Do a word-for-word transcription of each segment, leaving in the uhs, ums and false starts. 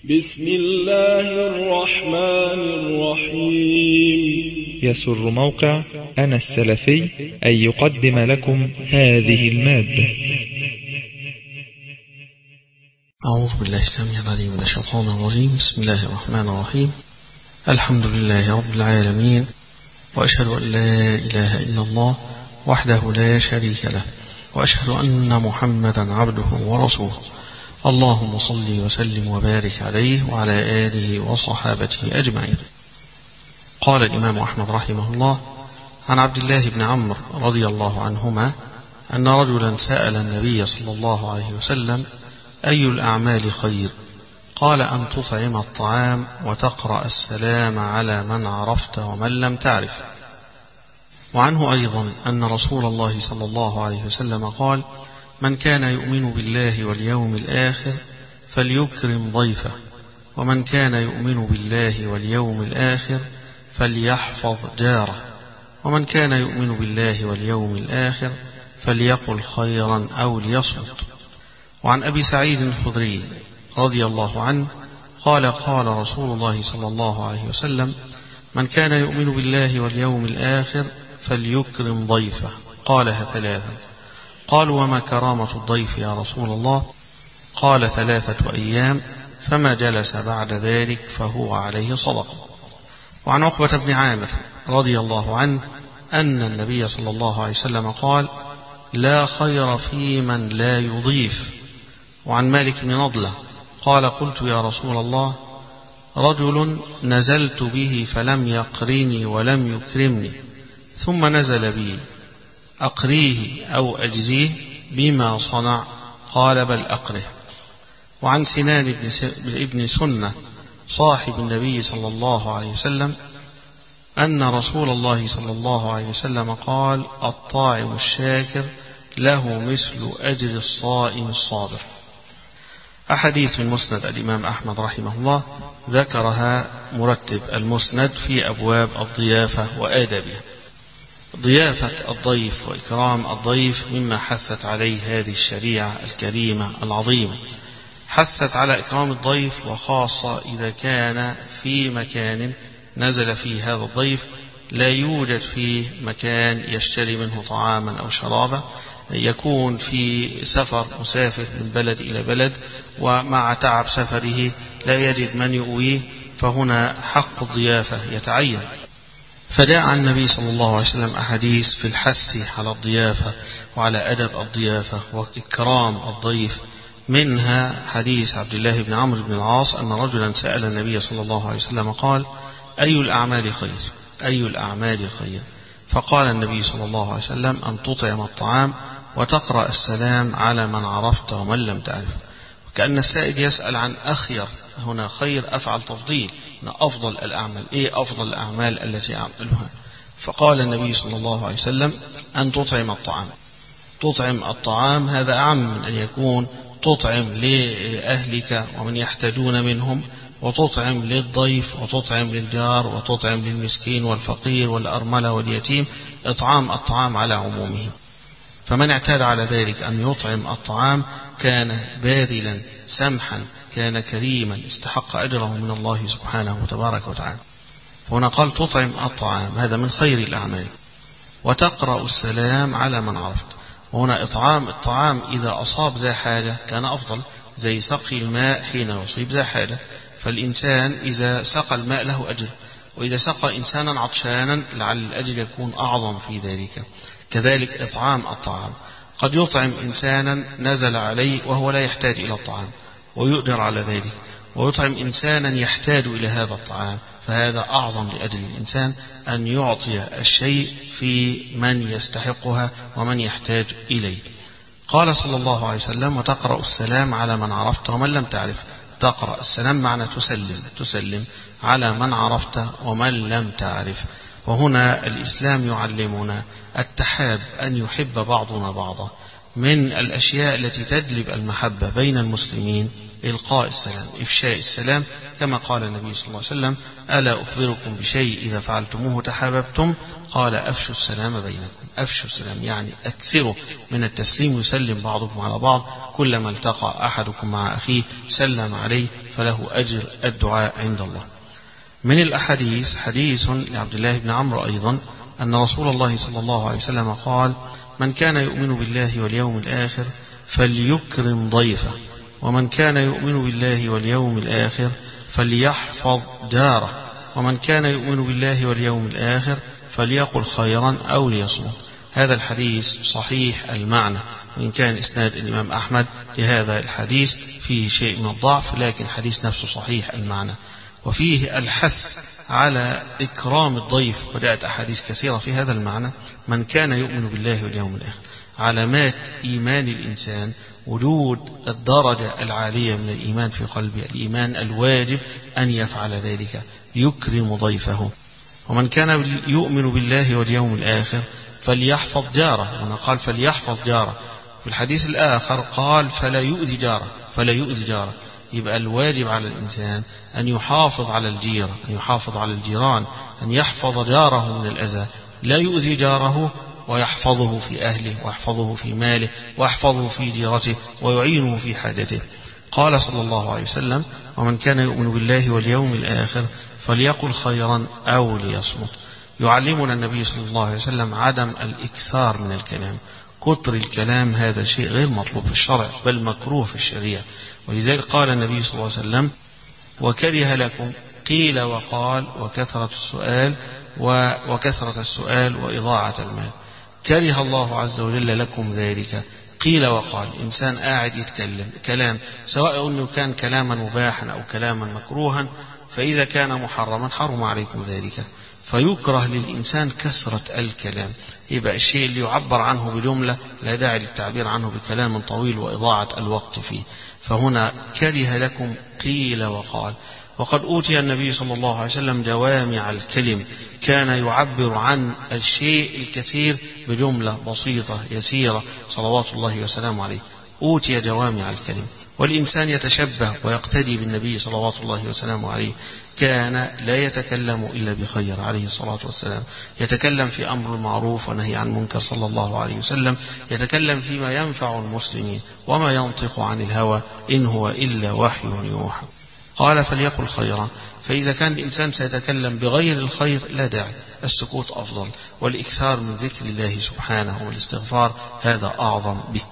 بسم الله الرحمن الرحيم. يسر موقع أنا السلفي أن يقدم لكم هذه المادة. أعوذ بالله السميع العليم من الشيطان الرجيم. بسم الله الرحمن الرحيم. الحمد لله رب العالمين، وأشهد أن لا إله إلا الله وحده لا شريك له، وأشهد أن محمدا عبده ورسوله. اللهم صل وسلم وبارك عليه وعلى آله وصحابته أجمعين. قال الإمام أحمد رحمه الله عن عبد الله بن عمرو رضي الله عنهما أن رجلا سأل النبي صلى الله عليه وسلم: أي الأعمال خير؟ قال: أن تطعم الطعام وتقرأ السلام على من عرفت ومن لم تعرف. وعنه أيضا أن رسول الله صلى الله عليه وسلم قال: من كان يؤمن بالله واليوم الآخر فليكرم ضيفه، ومن كان يؤمن بالله واليوم الآخر فليحفظ جاره، ومن كان يؤمن بالله واليوم الآخر فليقل خيرا أو ليصمت. وعن أبي سعيد الخدري رضي الله عنه قال: قال رسول الله صلى الله عليه وسلم: من كان يؤمن بالله واليوم الآخر فليكرم ضيفه. قالها ثلاثا. قالوا: وما كرامة الضيف يا رسول الله؟ قال: ثلاثة أيام، فما جلس بعد ذلك فهو عليه صدقة. وعن عقبة بن عامر رضي الله عنه أن النبي صلى الله عليه وسلم قال: لا خير في من لا يضيف. وعن مالك بن نضلة قال: قلت يا رسول الله: رجل نزلت به فلم يقرني ولم يكرمني، ثم نزل بي، أقريه أو أجزيه بما صنع؟ قال: بل أقره. وعن سنان بن سنة صاحب النبي صلى الله عليه وسلم أن رسول الله صلى الله عليه وسلم قال: الطاعم الشاكر له مثل أجر الصائم الصابر. أحاديث من مسند الإمام أحمد رحمه الله ذكرها مرتب المسند في أبواب الضيافة وآدابها. ضيافة الضيف وإكرام الضيف مما حثت عليه هذه الشريعة الكريمة العظيمة. حثت على إكرام الضيف، وخاصة إذا كان في مكان نزل فيه هذا الضيف لا يوجد فيه مكان يشتري منه طعاما أو شرابا، يكون في سفر مسافر من بلد إلى بلد، ومع تعب سفره لا يجد من يؤويه، فهنا حق الضيافة يتعين. فجاء عن النبي صلى الله عليه وسلم أحاديث في الحث على الضيافة وعلى أدب الضيافة وإكرام الضيف. منها حديث عبد الله بن عمرو بن العاص أن رجلا سأل النبي صلى الله عليه وسلم قال: أي الأعمال خير؟ أي الأعمال خير؟ فقال النبي صلى الله عليه وسلم: أن تطعم الطعام وتقرأ السلام على من عرفت ومن لم تعرف. وكأن السائل يسأل عن أخير، هنا خير أفعل تفضيل، أن أفضل الأعمال، إيه أفضل الأعمال التي أعملها؟ فقال النبي صلى الله عليه وسلم: أن تطعم الطعام. تطعم الطعام هذا أعم من أن يكون تطعم لأهلك ومن يحتاجون منهم، وتطعم للضيف، وتطعم للجار، وتطعم للمسكين والفقير والأرملة واليتيم. إطعام الطعام على عمومه. فمن اعتاد على ذلك أن يطعم الطعام كان باذلا سمحا، كان كريما، استحق أجره من الله سبحانه وتبارك وتعالى. فهنا قال: تطعم الطعام، هذا من خير الأعمال. وتقرأ السلام على من عرفت. وهنا إطعام الطعام إذا أصاب ذا حاجة كان أفضل، زي سقي الماء حين يصيب ذا حاجة، فالإنسان إذا سقى الماء له أجر، وإذا سقى إنسانا عطشانا لعل الأجر يكون أعظم في ذلك. كذلك إطعام الطعام، قد يطعم إنسانا نزل عليه وهو لا يحتاج إلى الطعام ويؤجر على ذلك، ويطعم إنسانا يحتاج إلى هذا الطعام، فهذا أعظم لأجل الإنسان أن يعطي الشيء في من يستحقها ومن يحتاج إليه. قال صلى الله عليه وسلم: وتقرأ السلام على من عرفت ومن لم تعرف. تقرأ السلام معنى تسلم، تسلم على من عرفت ومن لم تعرف. وهنا الإسلام يعلمنا التحاب، أن يحب بعضنا بعضا. من الأشياء التي تجلب المحبة بين المسلمين إلقاء السلام، إفشاء السلام، كما قال النبي صلى الله عليه وسلم: ألا أخبركم بشيء إذا فعلتموه تحاببتم؟ قال: أفشوا السلام بينكم. أفشوا السلام، يعني أكثروا من التسليم، يسلم بعضكم على بعض، كلما التقى أحدكم مع أخيه سلم عليه فله أجر الدعاء عند الله. من الأحاديث حديث لعبد الله بن عمرو أيضا أن رسول الله صلى الله عليه وسلم قال: من كان يؤمن بالله واليوم الآخر فليكرم ضيفه، ومن كان يؤمن بالله واليوم الآخر فليحفظ جاره، ومن كان يؤمن بالله واليوم الآخر فليقل خيرا أو ليصمت. هذا الحديث صحيح المعنى، وإن كان إسناد الإمام أحمد لهذا الحديث فيه شيء من الضعف، لكن الحديث نفسه صحيح المعنى، وفيه الحث على إكرام الضيف، وجاءت أحاديث كثيرة في هذا المعنى. من كان يؤمن بالله واليوم الآخر، علامات إيمان الإنسان وجود الدرجة العالية من الإيمان في قلبه، الإيمان الواجب أن يفعل ذلك، يكرم ضيفه. ومن كان يؤمن بالله واليوم الآخر فليحفظ جاره، هنا قال فليحفظ جاره، في الحديث الآخر قال فلا يؤذي جاره، فلا يؤذي جاره. يبقى الواجب على الإنسان أن يحافظ على الجيرة، أن يحافظ على الجيران، أن يحفظ جاره من الأذى، لا يؤذي جاره، ويحفظه في أهله، ويحفظه في ماله، ويحفظه في جيرته، ويعينه في حاجته. قال صلى الله عليه وسلم: ومن كان يؤمن بالله واليوم الآخر فليقل خيرا أو ليصمت. يعلمنا النبي صلى الله عليه وسلم عدم الإكثار من الكلام. كتر الكلام هذا شيء غير مطلوب في الشرع، بل مكروه في الشريعة. ولذلك قال النبي صلى الله عليه وسلم: وكره لكم قيل وقال وكثرة السؤال وكثرة السؤال وإضاعة المال. كره الله عز وجل لكم ذلك. قيل وقال، إنسان قاعد يتكلم كلام، سواء أنه كان كلاما مباحا أو كلاما مكروها، فإذا كان محرما حرم عليكم ذلك. فيكره للإنسان كثرة الكلام، يبقى الشيء اللي يعبر عنه بجملة لا داعي للتعبير عنه بكلام طويل وإضاعة الوقت فيه. فهنا كره لكم قيل وقال. وقد أوتي النبي صلى الله عليه وسلم جوامع الكلم، كان يعبر عن الشيء الكثير بجملة بسيطة يسيرة صلوات الله وسلامه عليه. أوتي جوامع الكلم، والإنسان يتشبه ويقتدي بالنبي صلوات الله وسلامه عليه. كان لا يتكلم إلا بخير عليه الصلاة والسلام، يتكلم في أمر المعروف ونهي عن المنكر صلى الله عليه وسلم، يتكلم فيما ينفع المسلمين، وما ينطق عن الهوى إن هو إلا وحي يوحى. قال فليقل خيرا، فإذا كان الإنسان سيتكلم بغير الخير لا داعي، السكوت أفضل، والإكثار من ذكر الله سبحانه والاستغفار هذا أعظم به.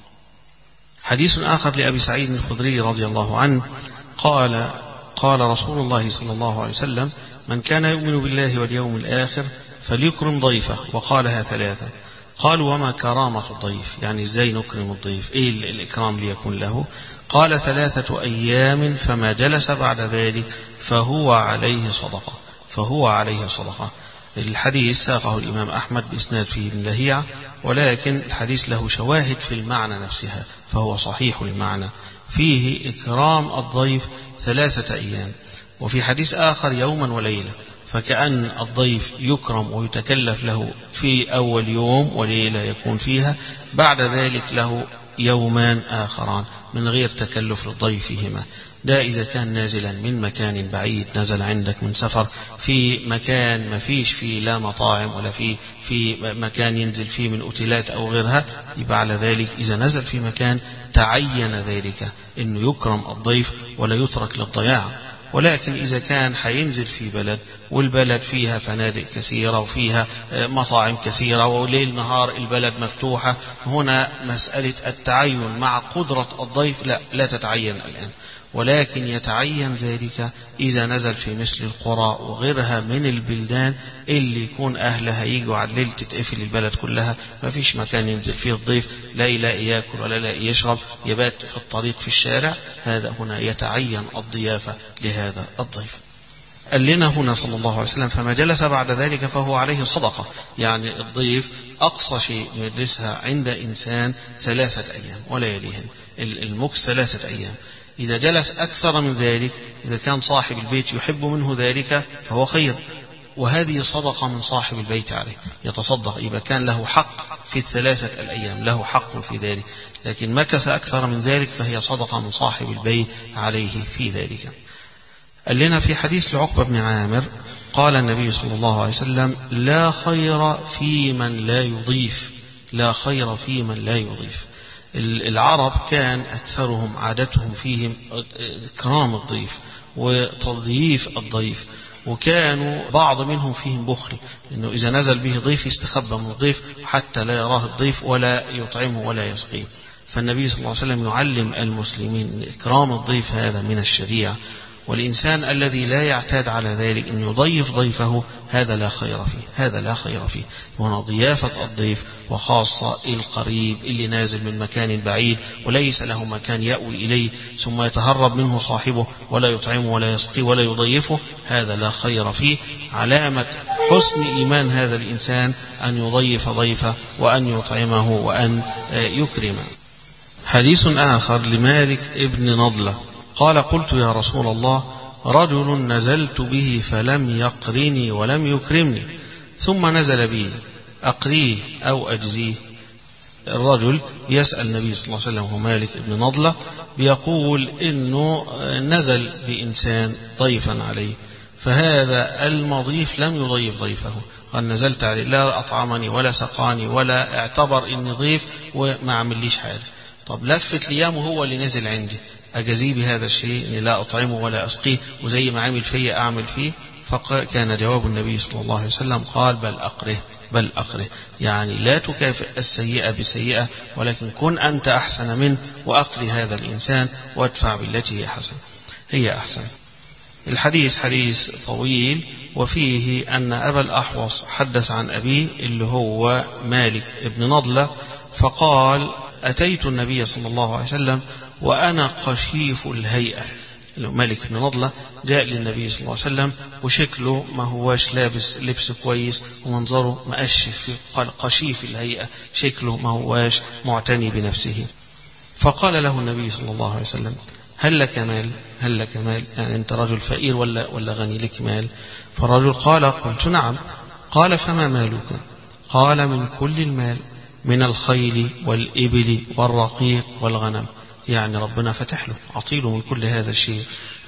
حديث آخر لأبي سعيد الخدري رضي الله عنه قال: قال رسول الله صلى الله عليه وسلم: من كان يؤمن بالله واليوم الآخر فليكرم ضيفه. وقالها ثلاثة. قالوا: وما كرامة الضيف؟ يعني ازاي نكرم الضيف؟ ايه الإكرام ليكون له؟ قال: ثلاثة أيام فما جلس بعد ذلك فهو عليه صدقة، فهو عليه صدقة. الحديث ساقه الإمام أحمد بإسناد فيه ابن لهيعة، ولكن الحديث له شواهد في المعنى نفسها، فهو صحيح المعنى. فيه إكرام الضيف ثلاثة أيام، وفي حديث آخر يوما وليلة، فكأن الضيف يكرم ويتكلف له في أول يوم وليلة يكون فيها، بعد ذلك له يومان آخران من غير تكلف للضيف فيهما. ده إذا كان نازلا من مكان بعيد، نزل عندك من سفر في مكان ما فيش فيه لا مطاعم ولا فيه في مكان ينزل فيه من أوتيلات أو غيرها، يبقى على ذلك إذا نزل في مكان تعين ذلك إنه يكرم الضيف ولا يترك للضياع. ولكن إذا كان حينزل في بلد والبلد فيها فنادق كثيرة وفيها مطاعم كثيرة وليل نهار البلد مفتوحة، هنا مسألة التعين مع قدرة الضيف لا لا تتعين الآن، ولكن يتعين ذلك إذا نزل في مثل القرى وغيرها من البلدان اللي يكون أهلها يجوا على الليل تتقفل البلد كلها، ما فيش مكان ينزل فيه الضيف، لا يلاقي يأكل ولا يلاقي يشرب، يبات في الطريق في الشارع. هذا هنا يتعين الضيافة لهذا الضيف. قال لنا هنا صلى الله عليه وسلم: فما جلس بعد ذلك فهو عليه صدقة، يعني الضيف أقصى شيء يجلسها عند إنسان ثلاثة أيام ولياليهن، المكس ثلاثة أيام. إذا جلس أكثر من ذلك، إذا كان صاحب البيت يحب منه ذلك فهو خير، وهذه صدقة من صاحب البيت عليه، يتصدق، يبقى كان له حق في الثلاثة الأيام، له حق في ذلك. لكن مكث أكثر من ذلك فهي صدقة من صاحب البيت عليه في ذلك. قال لنا في حديث لعقبة بن عامر قال النبي صلى الله عليه وسلم: لا خير في من لا يضيف، لا خير في من لا يضيف. العرب كان أكثرهم عادتهم فيهم إكرام الضيف وتضييف الضيف، وكانوا بعض منهم فيهم بخل، إنه إذا نزل به ضيف يستخبى من الضيف حتى لا يراه الضيف ولا يطعمه ولا يسقيه. فالنبي صلى الله عليه وسلم يعلم المسلمين إكرام الضيف هذا من الشريعة، والإنسان الذي لا يعتاد على ذلك أن يضيف ضيفه هذا لا خير فيه، هذا لا خير فيه. وهنا ضيافة الضيف، وخاصة القريب اللي نازل من مكان بعيد وليس له مكان يأوي إليه ثم يتهرب منه صاحبه ولا يطعمه ولا يسقيه ولا يضيفه، هذا لا خير فيه. علامة حسن إيمان هذا الإنسان أن يضيف ضيفه وأن يطعمه وأن يكرمه. حديث آخر لمالك ابن نضلة قال: قلت يا رسول الله: رجل نزلت به فلم يقرني ولم يكرمني ثم نزل بي، أقريه أو أجزيه؟ الرجل يسأل النبي صلى الله عليه وسلم، هو مالك ابن نضلة، بيقول إنه نزل بإنسان ضيفا عليه، فهذا المضيف لم يضيف ضيفه، قال نزلت عليه لا أطعمني ولا سقاني ولا اعتبر إني ضيف وما عمليش حاجة. طب لفت ليامه هو اللي نزل عندي، أجزيه بهذا الشيء إني لا أطعمه ولا أسقيه وزي ما عمل فيه أعمل فيه؟ فكان جواب النبي صلى الله عليه وسلم قال: بل أقره، بل أقره، يعني لا تكافئ السيئة بسيئة، ولكن كن أنت أحسن منه وأقري هذا الإنسان وادفع بالتي هي حسن هي أحسن. الحديث حديث طويل، وفيه أن أبا الأحوص حدث عن أبيه اللي هو مالك ابن نضلة، فقال: أتيت النبي صلى الله عليه وسلم وأنا قشيف الهيئة. مالك بن نضلة جاء للنبي صلى الله عليه وسلم وشكله ما هواش لابس لبس كويس ومنظره مأشف، قال قشيف الهيئة، شكله ما هواش معتني بنفسه. فقال له النبي صلى الله عليه وسلم: هل لك مال؟ هل لك مال؟ يعني أنت رجل فقير ولا ولا غني، لك مال؟ فالرجل قال: قلت نعم. قال: فما مالك؟ قال: من كل المال، من الخيل والإبل والرقيق والغنم. يعني ربنا فتح له، عطيله من كل هذا الشيء،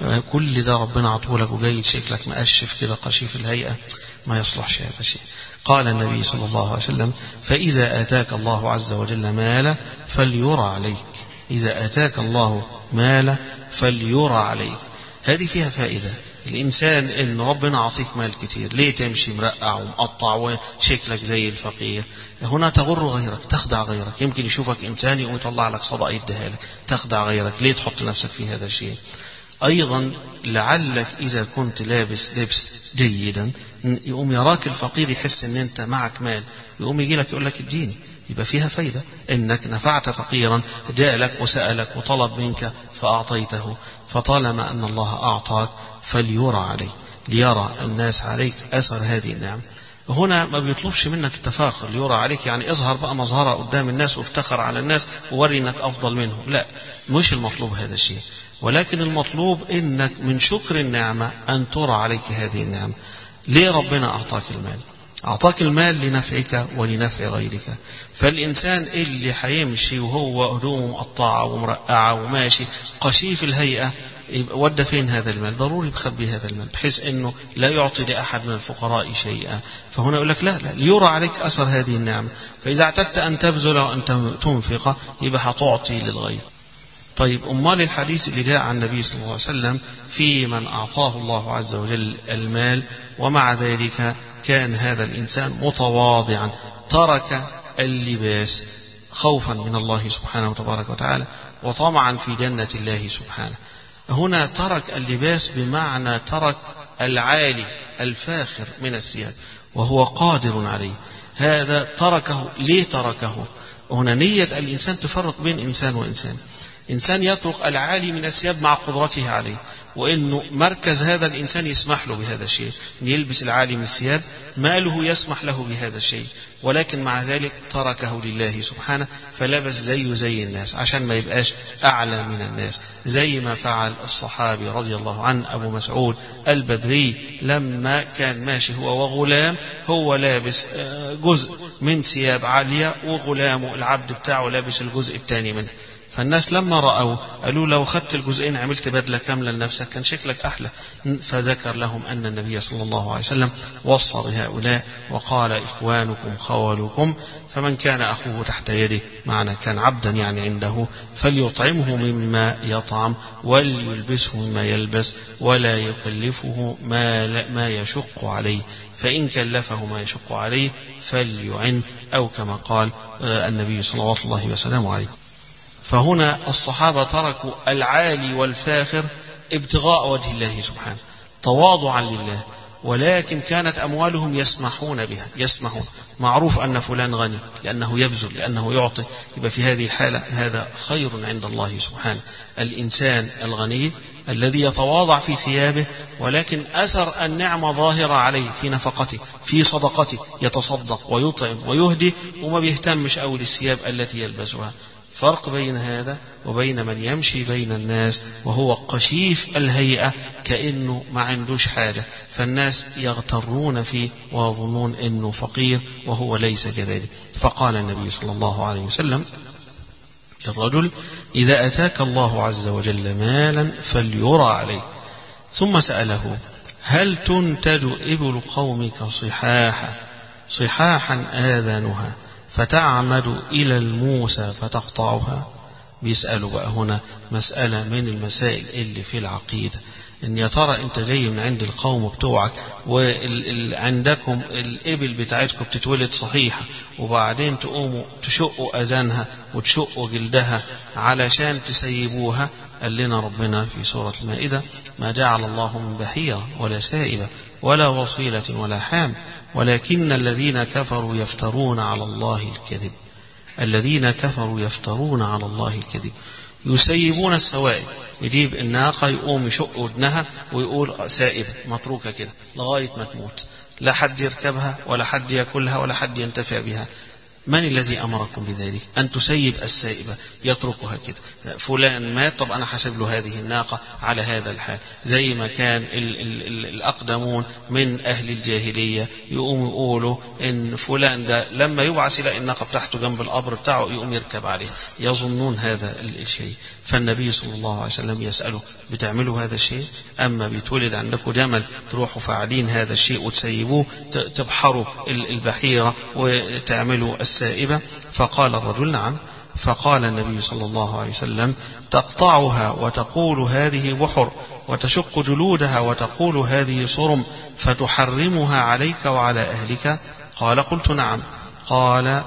كل ده ربنا عطولك وجاي شكلك مأشف كده قشيف الهيئة، ما يصلحش هذا الشيء. قال النبي صلى الله عليه وسلم: فإذا آتاك الله عز وجل مالا فليرى عليك، إذا آتاك الله مالا فليرى عليك. هذه فيها فائدة. الإنسان إن ربنا عطيك مال كتير، ليه تمشي مرقع ومقطع وشكلك زي الفقير؟ هنا تغر غيرك، تخدع غيرك. يمكن يشوفك إنسان يقوم يطلع لك صدقة يديها لك، تخدع غيرك. ليه تحط نفسك في هذا الشيء؟ أيضا لعلك إذا كنت لابس لبس جيدا يقوم يراك الفقير يحس أن أنت معك مال، يقوم يجي لك يقول لك اديني، يبقى فيها فايدة إنك نفعت فقيرا جاء لك وسألك وطلب منك فأعطيته. فطالما أن الله أعطاك فليرى عليك، ليرى الناس عليك أثر هذه النعم. هنا ما بيطلبش منك التفاخر، ليرى عليك يعني اظهر بقى مظهرة قدام الناس وافتخر على الناس ووري انك أفضل منهم، لا، مش المطلوب هذا الشيء. ولكن المطلوب إنك من شكر النعمة أن ترى عليك هذه النعمة. ليه ربنا أعطاك المال؟ أعطاك المال لنفعك ولنفع غيرك. فالإنسان اللي حيمشي وهو هدومه مقطعة ومرقعة وماشي قشيف الهيئة، ودى فين هذا المال؟ ضروري بخبي هذا المال بحيث أنه لا يعطي لأحد من الفقراء شيئا. فهنا يقول لك لا لا، ليرى عليك أثر هذه النعمة. فإذا اعتدت أن تبذل وأن تنفق يبقى هتعطي للغير. طيب، أمال الحديث اللي جاء عن النبي صلى الله عليه وسلم في من أعطاه الله عز وجل المال ومع ذلك كان هذا الإنسان متواضعا، ترك اللباس خوفا من الله سبحانه وتبارك وتعالى وطمعا في جنة الله سبحانه. هنا ترك اللباس بمعنى ترك العالي الفاخر من الثياب وهو قادر عليه، هذا تركه. ليه تركه؟ هنا نية الإنسان تفرق بين إنسان وإنسان. إنسان يترك العالي من الثياب مع قدرته عليه، وإنه مركز هذا الإنسان يسمح له بهذا الشيء، أن يلبس العالي من الثياب، ماله يسمح له بهذا الشيء، ولكن مع ذلك تركه لله سبحانه، فلبس زيه زي الناس عشان ما يبقاش أعلى من الناس، زي ما فعل الصحابي رضي الله عنه أبو مسعود البدري لما كان ماشي هو وغلام، هو لابس جزء من ثياب عالية وغلامه العبد بتاعه لابس الجزء الثاني منه، فالناس لما رأوا قالوا لو خدت الجزئين عملت بدلة كاملة لنفسك كان شكلك أحلى. فذكر لهم أن النبي صلى الله عليه وسلم وصى بهؤلاء وقال إخوانكم خولكم، فمن كان أخوه تحت يده، معنى كان عبدا يعني عنده، فليطعمه مما يطعم وليلبسه مما يلبس ولا يكلفه ما, ما يشق عليه، فإن كلفه ما يشق عليه فليعن، أو كما قال النبي صلى الله عليه وسلم عليه. فهنا الصحابة تركوا العالي والفاخر ابتغاء وجه الله سبحانه تواضعا لله، ولكن كانت أموالهم يسمحون بها، يسمحون. معروف أن فلان غني لأنه يبذل، لأنه يعطي، يبقى في هذه الحالة هذا خير عند الله سبحانه. الإنسان الغني الذي يتواضع في ثيابه ولكن أثر النعمة ظاهرة عليه في نفقته في صدقته، يتصدق ويطعم ويهدي وما بيهتمش أول الثياب التي يلبسها. فرق بين هذا وبين من يمشي بين الناس وهو قشيف الهيئة كأنه ما عندوش حاجة، فالناس يغترون فيه ويظنون أنه فقير وهو ليس كذلك. فقال النبي صلى الله عليه وسلم للرجل: إذا أتاك الله عز وجل مالا فليرى عليك. ثم سأله: هل تنتج إبل قومك صحاحا صحاحا آذانها فتعمد إلى الموسى فتقطعها؟ بيسألوا بقى هنا مسألة من المسائل اللي في العقيدة، إن يا ترى أنت جاي من عند القوم بتوعك وعندكم الإبل بتاعتكم بتتولد صحيحة، وبعدين تقوموا تشقوا أذانها وتشقوا جلدها علشان تسيبوها. قال لنا ربنا في سورة المائدة: ما جعل الله من بحيرة ولا سائبة ولا وصيلة ولا حام ولكن الذين كفروا يفترون على الله الكذب. الذين كفروا يفترون على الله الكذب، يسيبون السوائب، يجيب الناقة يقوم يشق ودنها ويقول سائبة متروكة كده لغاية ما تموت، لا حد يركبها ولا حد يأكلها ولا حد ينتفع بها. من الذي أمركم بذلك؟ أن تسيب السائبة، يتركها كده. فلان مات، طب أنا حسب له هذه الناقة على هذا الحال، زي ما كان ال ال ال الأقدمون من أهل الجاهلية يقوم يقولوا إن فلان ده لما يبعث إلى الناقة بتاعته جنب القبر بتاعه يقوم يركب عليها، يظنون هذا الشيء. فالنبي صلى الله عليه وسلم يسأله: بتعملوا هذا الشيء؟ أما بيتولد عندكم جمل تروحوا فاعلين هذا الشيء وتسيبوه، تبحروا البحيرة وتعملوا السائبة؟ فقال الرجل: نعم. فقال النبي صلى الله عليه وسلم: تقطعها وتقول هذه بحر، وتشق جلودها وتقول هذه صرم، فتحرمها عليك وعلى أهلك؟ قال: قلت نعم. قال: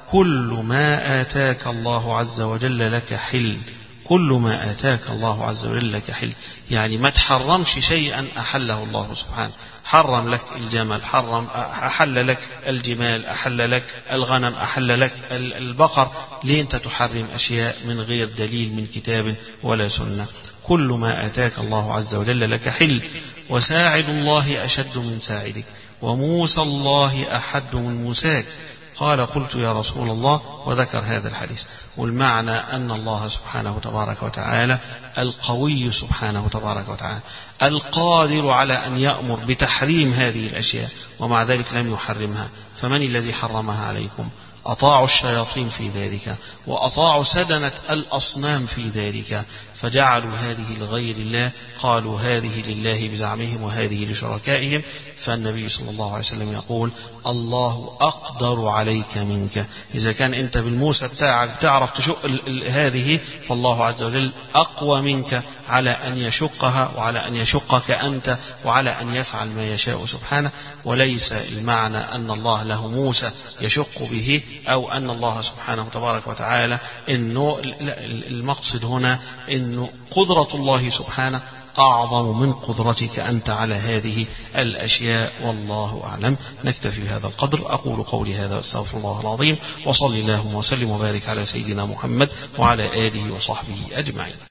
كل ما آتاك الله عز وجل لك حل، كل ما آتاك الله عز وجل لك حل، يعني ما تحرمش شيئا أحله الله سبحانه. حرم لك الجمل، حرم أحل لك الجمال، أحل لك الغنم، أحل لك البقر، ليه أنت تحرم أشياء من غير دليل من كتاب ولا سنة؟ كل ما آتاك الله عز وجل لك حل، وساعد الله أشد من ساعدك، وموسى الله أحد من موساك. قال: قلت يا رسول الله، وذكر هذا الحديث. والمعنى أن الله سبحانه تبارك وتعالى القوي سبحانه تبارك وتعالى القادر على أن يأمر بتحريم هذه الأشياء، ومع ذلك لم يحرمها. فمن الذي حرمها عليكم؟ أطاعوا الشياطين في ذلك، وأطاعوا سدنة الأصنام في ذلك، فجعلوا هذه لغير الله، قالوا هذه لله بزعمهم وهذه لشركائهم. فالنبي صلى الله عليه وسلم يقول: الله أقدر عليك منك. إذا كان أنت بالموسى بتاعك تعرف تشق هذه، فالله عز وجل أقوى منك على أن يشقها وعلى أن يشقك أنت وعلى أن يفعل ما يشاء سبحانه. وليس المعنى أن الله له موسى يشق به، أو أن الله سبحانه تبارك وتعالى إنه المقصد هنا إنه قدرة الله سبحانه أعظم من قدرتك أنت على هذه الأشياء. والله أعلم. نكتفي بهذا القدر. أقول قولي هذا واستغفر الله العظيم، وصلي اللهم وسلم وبارك على سيدنا محمد وعلى آله وصحبه أجمعين.